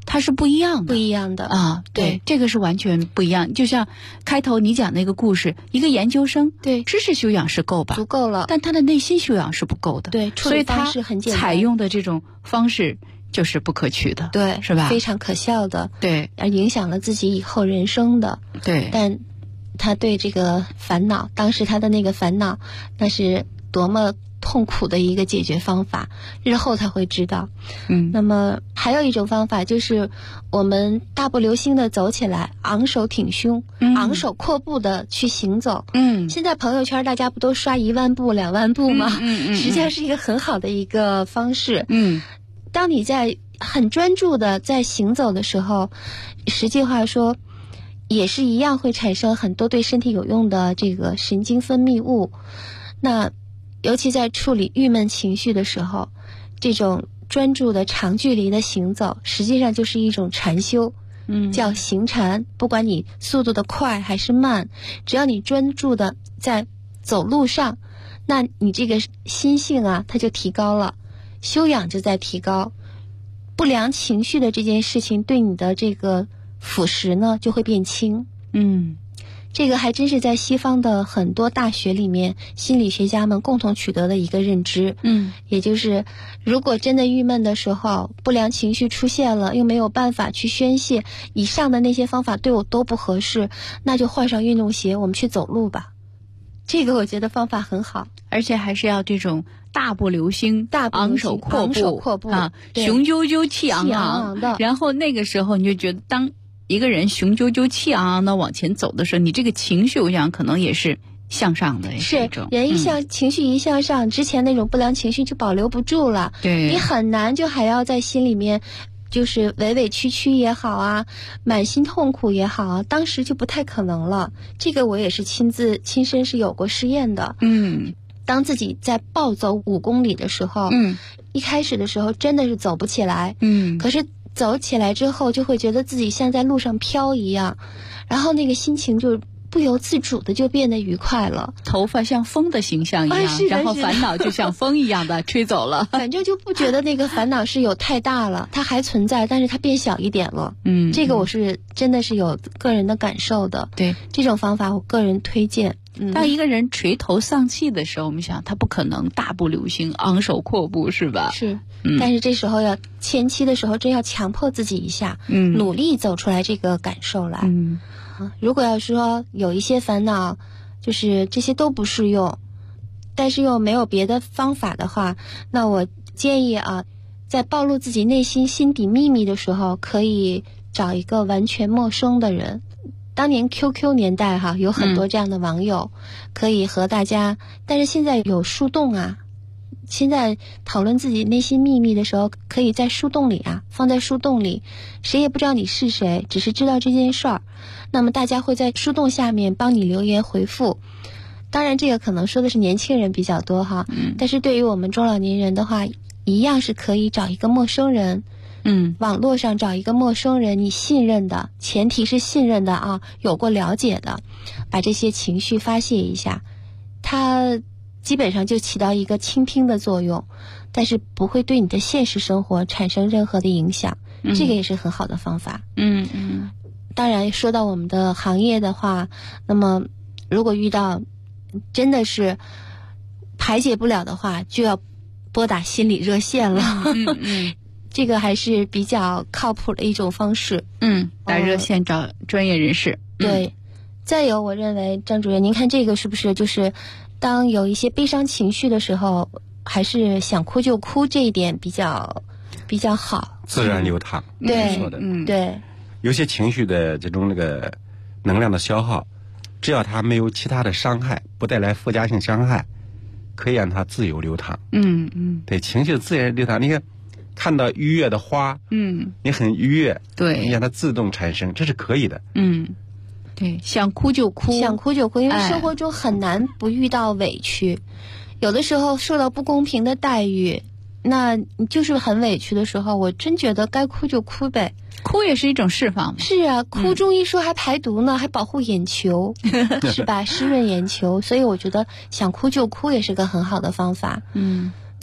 它是不一样的， 不一样的啊。对，这个是完全不一样。就像开头你讲那个故事，一个研究生， 对， 知识修养是够吧， 足够了， 但他的内心修养是不够的。 对， 所以他采用的这种方式就是不可取的， 对， 是吧？ 非常可笑的， 对， 而影响了自己以后人生的， 对。 但他对这个烦恼，当时他的那个烦恼，那是多么痛苦的一个解决方法，日后他会知道。那么还有一种方法就是我们大步流星的走起来，昂首挺胸，昂首阔步的去行走。现在朋友圈大家不都刷1万步2万步吗？实际上是一个很好的一个方式。当你在很专注的在行走的时候，实际话说也是一样会产生很多对身体有用的这个神经分泌物。那尤其在处理郁闷情绪的时候，这种专注的长距离的行走实际上就是一种禅修，叫行禅。不管你速度的快还是慢，只要你专注的在走路上，那你这个心性啊它就提高了，修养就在提高，不良情绪的这件事情对你的这个腐蚀呢就会变轻。这个还真是在西方的很多大学里面心理学家们共同取得的一个认知。也就是如果真的郁闷的时候，不良情绪出现了，又没有办法去宣泄，以上的那些方法对我都不合适，那就换上运动鞋，我们去走路吧。这个我觉得方法很好， 而且还是要这种大步流星，昂首阔步啊，雄赳赳气昂昂的。然后那个时候你就觉得，当一个人雄赳赳气昂昂的往前走的时候，你这个情绪我想可能也是向上的。 是人情绪一向上，之前那种不良情绪就保留不住了。 对， 你很难就还要在心里面就是委委屈屈也好啊，满心痛苦也好啊，当时就不太可能了。这个我也是亲身是有过试验的。当自己在暴走5公里的时候，一开始的时候真的是走不起来，可是走起来之后就会觉得自己像在路上飘一样，然后那个心情就不由自主的就变得愉快了， 头发像风的形象一样，然后烦恼就像风一样的吹走了。 反正就不觉得那个烦恼是有太大了，它还存在，但是它变小一点了。这个我是真的是有个人的感受的。 对， 这种方法我个人推荐。 当一个人垂头丧气的时候，我们想他不可能大步流星昂首阔步，是吧？ 是。但是这时候前期的时候真要强迫自己一下，努力走出来这个感受来。如果要说有一些烦恼就是这些都不适用，但是又没有别的方法的话，那我建议啊，在暴露自己内心心底秘密的时候，可以找一个完全陌生的人。当年 QQ 年代哈，有很多这样的网友，可以和大家，但是现在有树洞啊，现在讨论自己内心秘密的时候，可以在树洞里啊，放在树洞里，谁也不知道你是谁，只是知道这件事儿。那么大家会在树洞下面帮你留言回复。当然这个可能说的是年轻人比较多哈，但是对于我们中老年人的话，一样是可以找一个陌生人。网络上找一个陌生人，你信任的，前提是信任的啊，有过了解的，把这些情绪发泄一下，它基本上就起到一个倾听的作用，但是不会对你的现实生活产生任何的影响。这个也是很好的方法。当然说到我们的行业的话，那么如果遇到真的是排解不了的话，就要拨打心理热线了。这个还是比较靠谱的一种方式。 打热线找专业人士。 对。再有我认为张主任您看这个是不是就是当有一些悲伤情绪的时候，还是想哭就哭，这一点比较好， 自然流淌。 对， 说的对。 有些情绪的这种那个能量的消耗，只要它没有其他的伤害，不带来附加性伤害，可以让它自由流淌。对，情绪自然流淌。你看到愉悦的花，你很愉悦， 对， 你让它自动产生，这是可以的。 对，想哭就哭， 因为生活中很难不遇到委屈，有的时候受到不公平的待遇，那你就是很委屈的时候，我真觉得该哭就哭呗。 哭也是一种释放。 是啊，哭中医说还排毒呢，还保护眼球，是吧？湿润眼球，所以我觉得想哭就哭也是个很好的方法。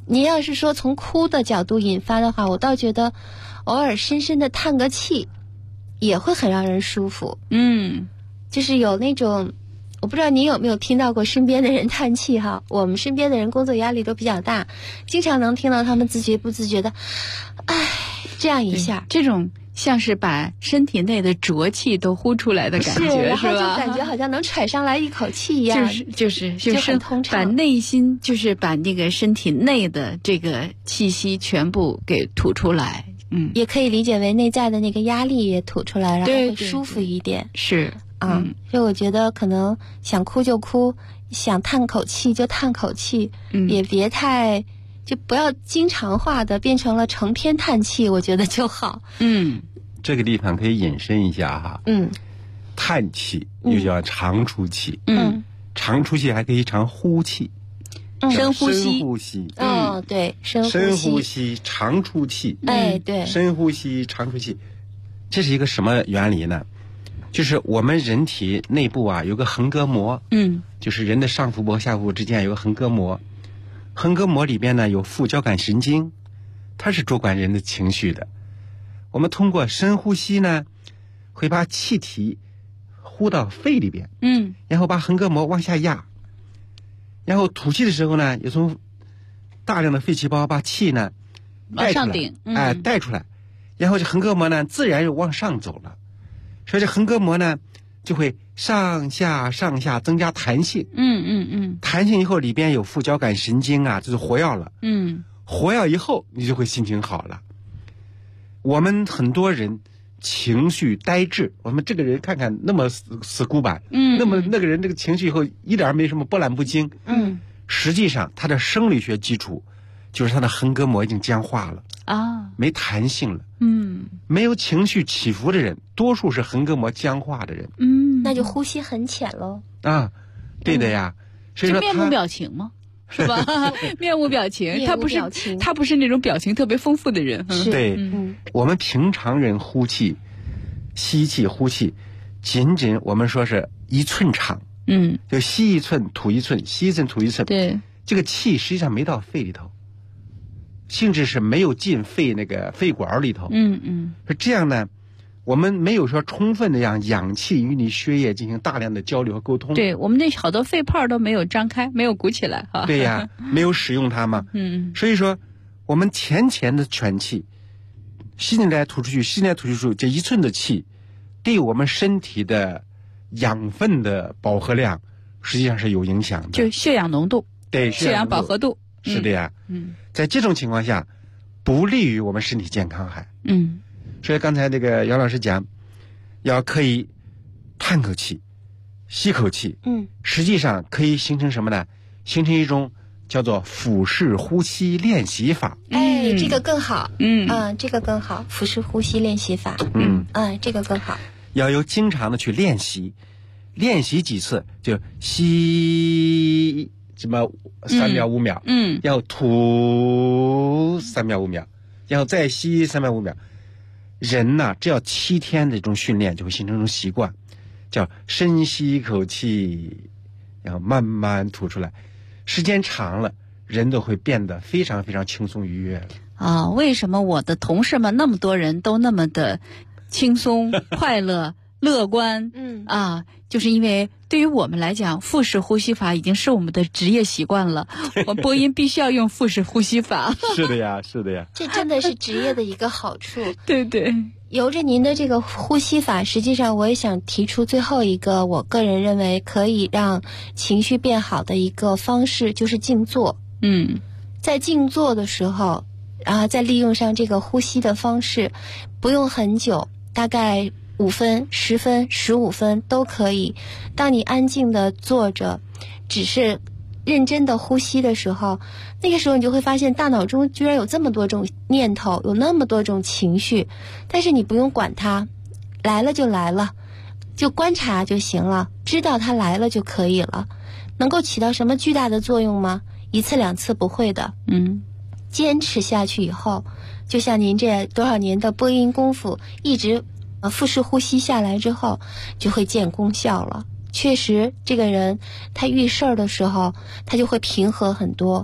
你要是说从哭的角度引发的话，我倒觉得偶尔深深的叹个气也会很让人舒服。就是有那种，我不知道你有没有听到过身边的人叹气哈。我们身边的人工作压力都比较大，经常能听到他们自觉不自觉的唉这样一下， 这种像是把身体内的浊气都呼出来的感觉， 然后就吧？ 感觉好像能喘上来一口气一样， 就是很通畅， 把内心就是把那个身体内的这个气息全部给吐出来。 也可以理解为内在的那个压力也吐出来，然后会舒服一点。 是所以我觉得可能想哭就哭，想叹口气就叹口气，也别太。就不要经常化的变成了成天叹气，我觉得就好。 这个地方可以引申一下哈。叹气又叫长出气。长出气还可以长呼气。 深呼吸。 深呼吸。 对，深呼吸，长出气。 对。 深呼吸，长出气，这是一个什么原理呢？就是我们人体内部啊有个横膈膜。就是人的上腹部和下腹部之间有个横膈膜。横膈膜里边呢有副交感神经，它是主管人的情绪的。我们通过深呼吸呢，会把气体呼到肺里边，然后把横膈膜往下压，然后吐气的时候呢，也从大量的肺细胞把气呢往上顶， 带出来，然后这横膈膜呢自然又往上走了，所以这横膈膜呢就会上下增加弹性。弹性以后里边有副交感神经啊，就是活跃了。活跃以后你就会心情好了。我们很多人情绪呆滞，我们这个人看看那么死古板，那么那个人这个情绪以后一点没什么波澜不惊。实际上他的生理学基础就是他的横膈膜已经僵化了没弹性了。没有情绪起伏的人，多数是横膈膜僵化的人。 那就呼吸很浅喽。 对的呀。所以说是面无表情吗？是吧？面无表情，他不是那种表情特别丰富的人。 对，我们平常人呼气、吸气、呼气，仅仅我们说是1寸长。就吸1寸吐1寸，吸1寸吐1寸。 对， 这个气实际上没到肺里头，性质是没有进肺那个肺管里头。是这样呢。我们没有说充分的让氧气与你血液进行大量的交流和沟通。 对，我们那好多肺泡都没有张开，没有鼓起来哈。 对呀，没有使用它嘛。所以说我们浅的喘气，吸进来吐出去，吸进来吐出去，这1寸的气对我们身体的养分的饱和量实际上是有影响的。 就血氧浓度。 对， 血氧饱和度。 是的呀。在这种情况下不利于我们身体健康还。所以刚才那个姚老师讲，要可以叹口气，吸口气。实际上可以形成什么呢？形成一种叫做腹式呼吸练习法。 这个更好。这个更好，腹式呼吸练习法。这个更好。 要有经常的去练习，练习几次就吸什么3秒5秒，要吐3秒5秒，然后再吸3秒5秒。人呢，只要7天的这种训练，就会形成一种习惯，叫深吸一口气，然后慢慢吐出来。时间长了，人都会变得非常非常轻松愉悦了。 为什么我的同事们那么多人都那么的轻松、快乐、乐观？就是因为对于我们来讲，腹式呼吸法已经是我们的职业习惯了。我播音必须要用腹式呼吸法。 是的呀，是的呀。 这真的是职业的一个好处。 对对。 由着您的这个呼吸法，实际上我也想提出最后一个我个人认为可以让情绪变好的一个方式，就是静坐。在静坐的时候，再利用上这个呼吸的方式，不用很久，大概5分、10分、15分都可以。当你安静的坐着，只是认真的呼吸的时候，那个时候你就会发现大脑中居然有这么多种念头，有那么多种情绪，但是你不用管它，来了就来了，就观察就行了，知道它来了就可以了。能够起到什么巨大的作用吗？1次2次不会的。坚持下去以后，就像您这多少年的播音功夫一直腹式呼吸下来之后，就会见功效了。确实这个人他遇事儿的时候他就会平和很多，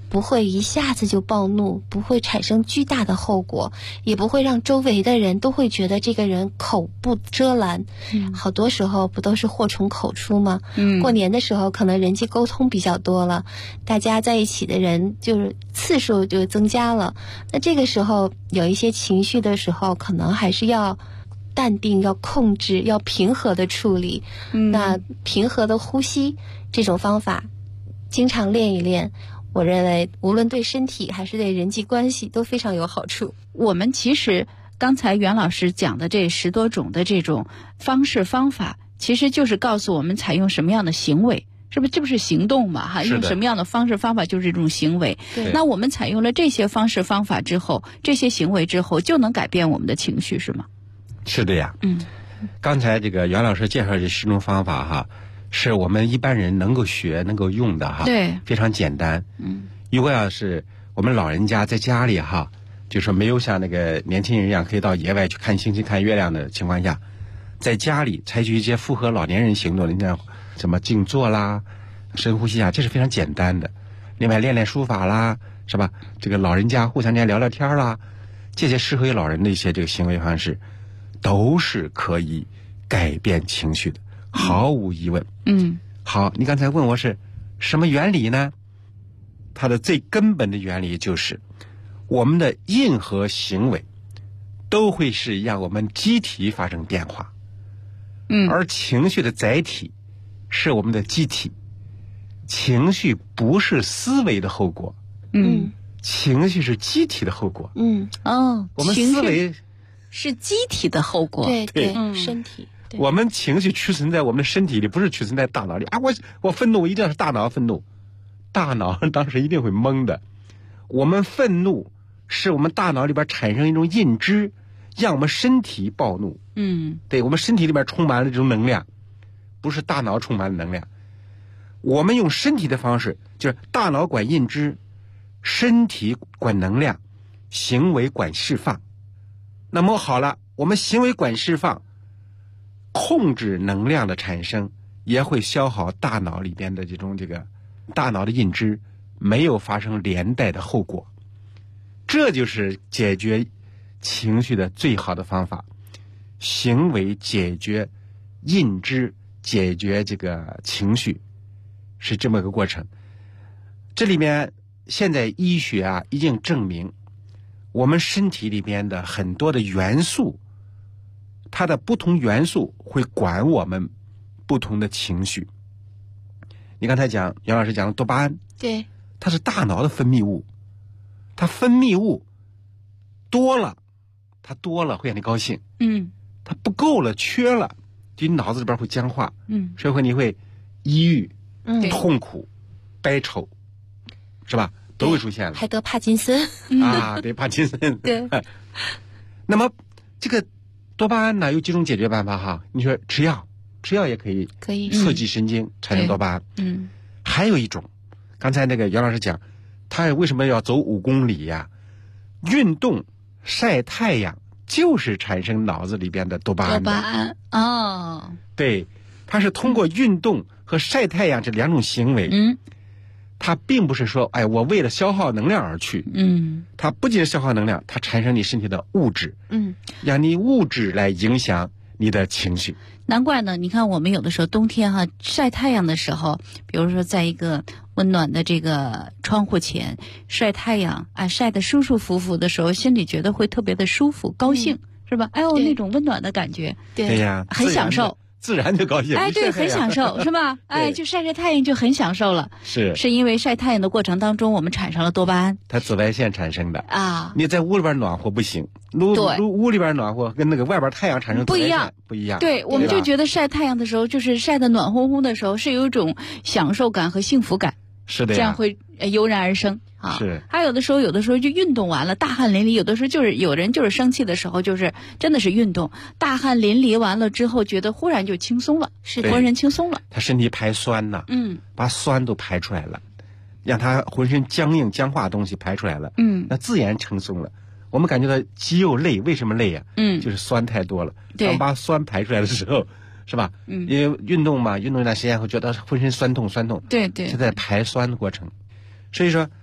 不会一下子就暴怒，不会产生巨大的后果，也不会让周围的人都会觉得这个人口不遮拦。好多时候不都是祸从口出吗？过年的时候可能人际沟通比较多了，大家在一起的人就是次数就增加了，那这个时候有一些情绪的时候，可能还是要淡定，要控制，要平和的处理。那平和的呼吸这种方法经常练一练，我认为无论对身体还是对人际关系都非常有好处。 我们其实刚才袁老师讲的这10多种的这种方式方法，其实就是告诉我们采用什么样的行为，是不是？这不是行动嘛？哈，用什么样的方式方法就是这种行为。那我们采用了这些方式方法之后，这些行为之后，就能改变我们的情绪，是吗？ 是的呀。刚才这个袁老师介绍这10种方法哈，是我们一般人能够学能够用的哈， 对， 非常简单。如果要是我们老人家在家里哈，就是没有像那个年轻人一样可以到野外去看星星看月亮的情况下，在家里采取一些符合老年人行动的，你像什么静坐啦、深呼吸啊，这是非常简单的。另外练练书法啦，是吧？这个老人家互相间聊聊天啦，这些适合于老人的一些这个行为方式，都是可以改变情绪的，毫无疑问。好，你刚才问我是什么原理呢？它的最根本的原理就是我们的任何行为都会是让我们机体发生变化，而情绪的载体是我们的机体，情绪不是思维的后果，情绪是机体的后果。 我们思维是机体的后果， 对，身体。 我们情绪储存在我们的身体里，不是储存在大脑里啊！我愤怒，我一定要是大脑愤怒，大脑当时一定会懵的。我们愤怒是我们大脑里边产生一种认知，让我们身体暴怒。对，我们身体里边充满了这种能量，不是大脑充满了能量。我们用身体的方式，就是大脑管认知，身体管能量，行为管释放。那么好了，我们行为管释放，控制能量的产生，也会消耗大脑里边的这个大脑的认知，没有发生连带的后果。这就是解决情绪的最好的方法，行为解决认知，解决这个情绪，是这么个过程。这里面现在医学啊已经证明，我们身体里边的很多的元素，它的不同元素会管我们不同的情绪。你刚才讲，杨老师讲的多巴胺， 对， 它是大脑的分泌物，它分泌物多了，它多了会让你高兴，它不够了，缺了，就你脑子里边会僵化，所以会你会抑郁、痛苦、悲愁，是吧？都会出现了， 还得帕金森啊，对，帕金森。 对。 那么这个多巴胺呢，有几种解决办法哈？你说吃药也可以刺激神经产生多巴胺。还有一种，刚才那个杨老师讲，他为什么要走5公里呀？运动、晒太阳就是产生脑子里边的多巴胺的。 多巴胺哦， 对，它是通过运动和晒太阳这2种行为。它并不是说，哎，我为了消耗能量而去。它不仅是消耗能量，它产生你身体的物质。让你物质来影响你的情绪。 难怪呢，你看我们有的时候冬天哈晒太阳的时候，比如说在一个温暖的这个窗户前晒太阳，晒得舒舒服服的时候，心里觉得会特别的舒服、高兴，是吧？哎呦，那种温暖的感觉， 对呀， 很享受。 自然就高兴， 对，很享受，是吧？就晒晒太阳就很享受了。是因为晒太阳的过程当中，我们产生了多巴胺， 它紫外线产生的啊。 你在屋里边暖和不行，屋里边暖和跟那个外边太阳产生紫外线不一样。 对，我们就觉得晒太阳的时候，就是晒得暖烘烘的时候，是有一种享受感和幸福感。 是的呀， 这样会油然而生。 是， 还有的时候就运动完了，大汗淋漓，有的时候就是有人就是生气的时候，就是真的是运动，大汗淋漓完了之后，觉得忽然就轻松了，浑身轻松了。 他身体排酸呐，把酸都排出来了，让他浑身僵硬僵化的东西排出来了，那自然轻松了。我们感觉到肌肉累，为什么累呀？就是酸太多了。当把酸排出来的时候，是吧？因为运动嘛，运动一段时间后觉得浑身酸痛。对，是在排酸的过程。所以说，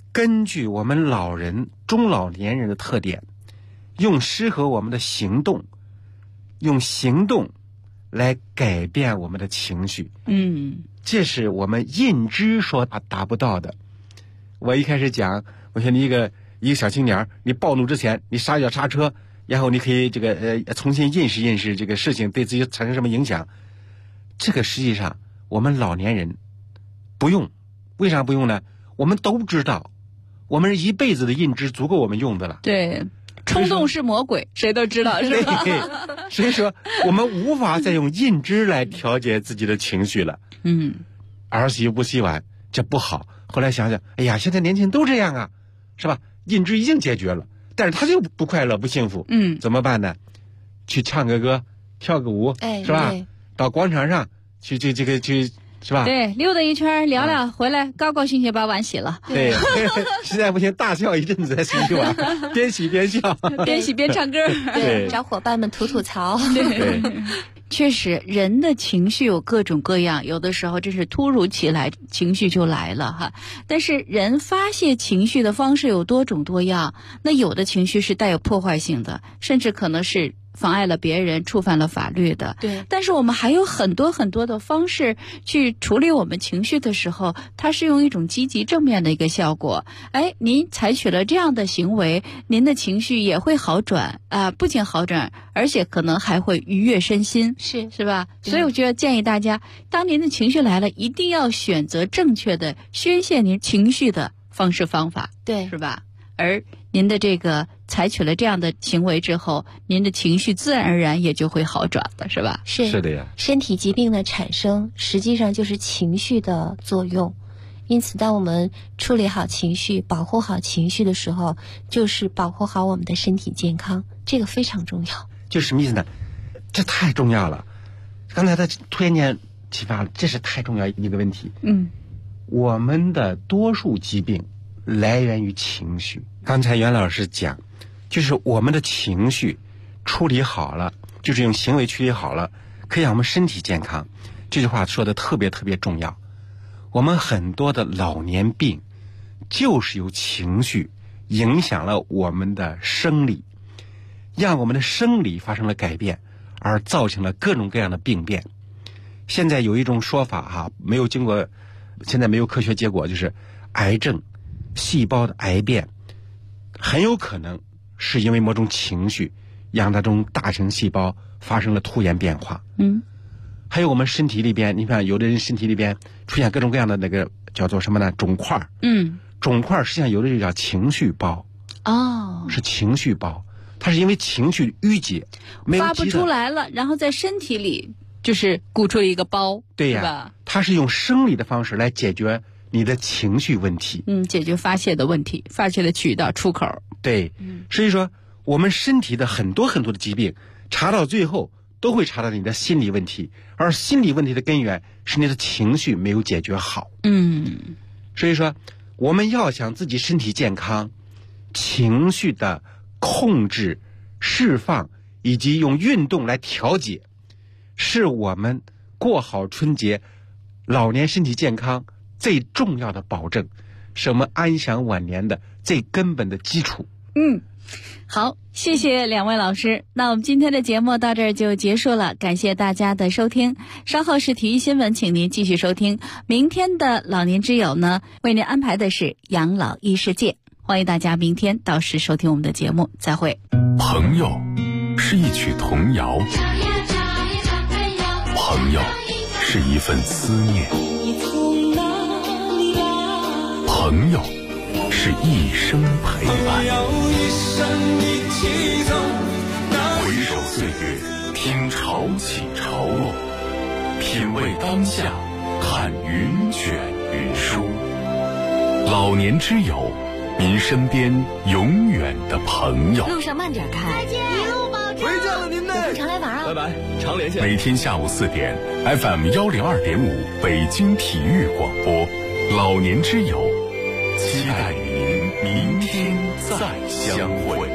根据我们老人、中老年人的特点，用适合我们的行动，用行动来改变我们的情绪。这是我们认知所达不到的。我一开始讲，我说你一个小青年，你暴怒之前，你刹一脚刹车，然后你可以重新认识这个事情对自己产生什么影响。这个实际上我们老年人不用，为啥不用呢？我们都知道，我们一辈子的认知足够我们用的了。 对，冲动是魔鬼，谁都知道，是吧？ 所以说我们无法再用认知来调节自己的情绪了。儿媳妇不洗碗，这不好。后来想想，哎呀，现在年轻人都这样啊，是吧？认知已经解决了，但是他就不快乐不幸福。怎么办呢？去唱个歌，跳个舞，是吧？到广场上去是吧？ 对，溜达一圈聊聊，回来高高兴兴把碗洗了。 对，实在不行大笑一阵子再洗碗，边洗边笑， 边洗边唱歌。 对，找伙伴们吐槽。 对。 确实，人的情绪有各种各样，有的时候真是突如其来，情绪就来了哈。但是人发泄情绪的方式有多种多样，那有的情绪是带有破坏性的，甚至可能是妨碍了别人、触犯了法律的。 对。 但是我们还有很多很多的方式去处理我们情绪的时候，它是用一种积极正面的一个效果。您采取了这样的行为，您的情绪也会好转不仅好转，而且可能还会愉悦身心，是吧？所以我觉得建议大家，当您的情绪来了，一定要选择正确的宣泄您情绪的方式方法， 对， 是吧？而您的这个采取了这样的行为之后，您的情绪自然而然也就会好转了，是吧？ 是的呀。 身体疾病的产生实际上就是情绪的作用，因此当我们处理好情绪、保护好情绪的时候，就是保护好我们的身体健康，这个非常重要。 就什么意思呢？这太重要了。刚才他突然间启发了，这是太重要一个问题。我们的多数疾病来源于情绪。刚才袁老师讲，就是我们的情绪处理好了，就是用行为处理好了，可以让我们身体健康。这句话说的特别特别重要。我们很多的老年病就是由情绪影响了我们的生理，让我们的生理发生了改变，而造成了各种各样的病变。现在有一种说法没有经过，现在没有科学结果，就是癌症细胞的癌变很有可能是因为某种情绪让那种大型细胞发生了突然变化。还有我们身体里边，你看有的人身体里边出现各种各样的那个叫做什么呢？肿块。肿块实际上有的就叫情绪包。是情绪包，它是因为情绪淤结没有发不出来了，然后在身体里就是鼓出了一个包。 对呀， 是吧？ 它是用生理的方式来解决你的情绪问题。 解决发泄的问题，发泄的渠道出口。 对。所以说我们身体的很多很多的疾病查到最后都会查到你的心理问题，而心理问题的根源是你的情绪没有解决好。所以说我们要想自己身体健康，情绪的控制、释放以及用运动来调节，是我们过好春节、老年身体健康最重要的保证，是我们安享晚年的最根本的基础。 好，谢谢两位老师。那我们今天的节目到这儿就结束了，感谢大家的收听。稍后是体育新闻，请您继续收听。明天的老年之友呢，为您安排的是养老异世界，欢迎大家明天到时收听我们的节目，再会。 朋友是一曲童谣，朋友是一份思念，朋友是一生陪伴。回首岁月，听潮起潮落，品味当下，看云卷云舒。老年之友，您身边永远的朋友。 路上慢点开，再见， 一路保重。回见了您呢， 我们常来玩啊。 拜拜，常连线。 每天下午4点 ，FM 102.5北京体育广播，老年之友，期待与您明天再相会。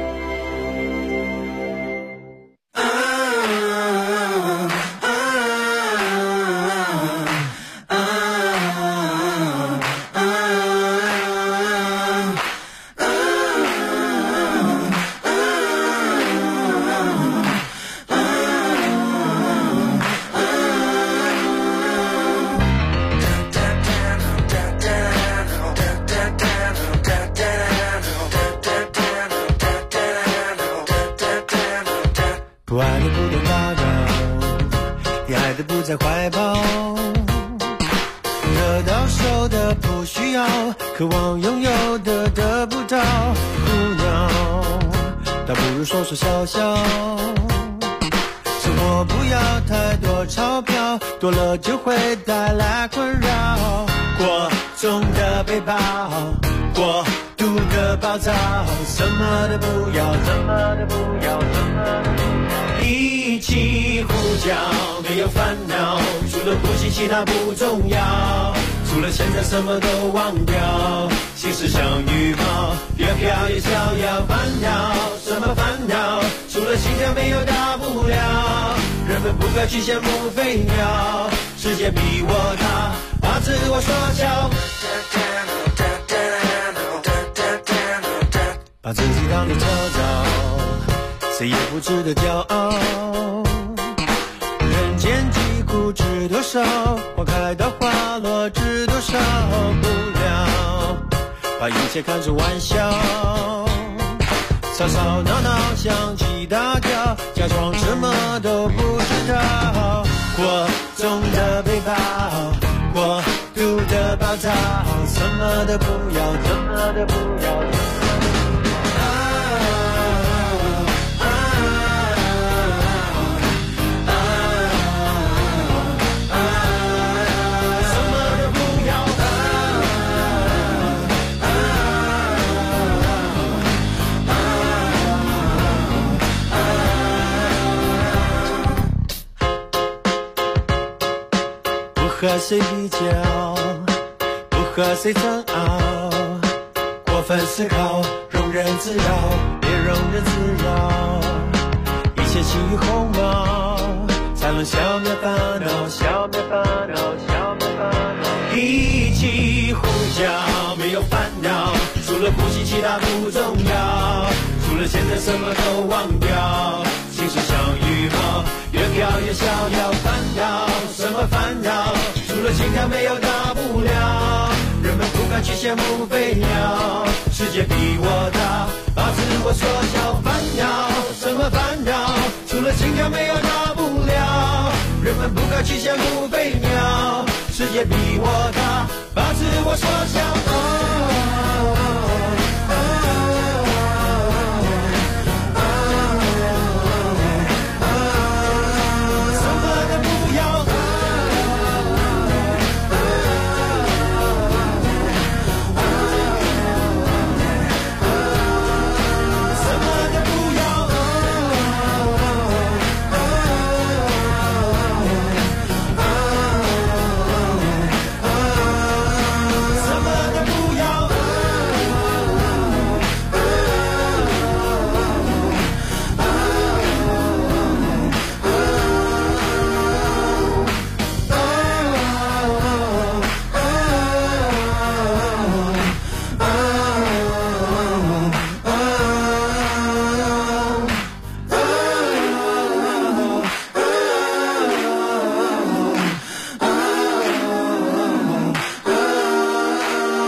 在怀抱，得到手的不需要，渴望拥有的得不到，苦恼，倒不如说说笑笑。生活不要太多钞票，多了就会带来困扰。过重的背包，过度的暴躁，什么都不要，什么都不要，什么都不要。一起呼叫，没有烦恼，除了呼吸其他不重要，除了现在什么都忘掉，心事像羽毛，越飘越逍遥。烦恼什么烦恼，除了心跳没有大不了，人们不该去羡慕飞鸟，世界比我大，把自我缩小，把自己当作跳蚤，谁也不值得骄傲。人间疾苦知多少，花开到花落知多少，不了把一切看作玩笑，吵吵闹闹想起大叫，假装什么都不知道。过重的背包，过度的暴躁，什么都不要，什么都不要，不和谁比较，不和谁争拗，过分思考，容人自扰，别容人自扰，一切轻于鸿毛，才能消灭烦恼，消灭烦恼，消灭烦恼。一起呼叫，没有烦恼，除了呼吸其他不重要，除了现在什么都忘掉，心事像羽毛，越飘越逍遥。烦恼什么烦恼，除了心跳没有大不了，人们不敢去羡慕飞鸟，世界比我大，把自我缩小。烦恼什么烦恼，除了心跳没有大不了，人们不敢去羡慕飞鸟，世界比我大，把自我缩小。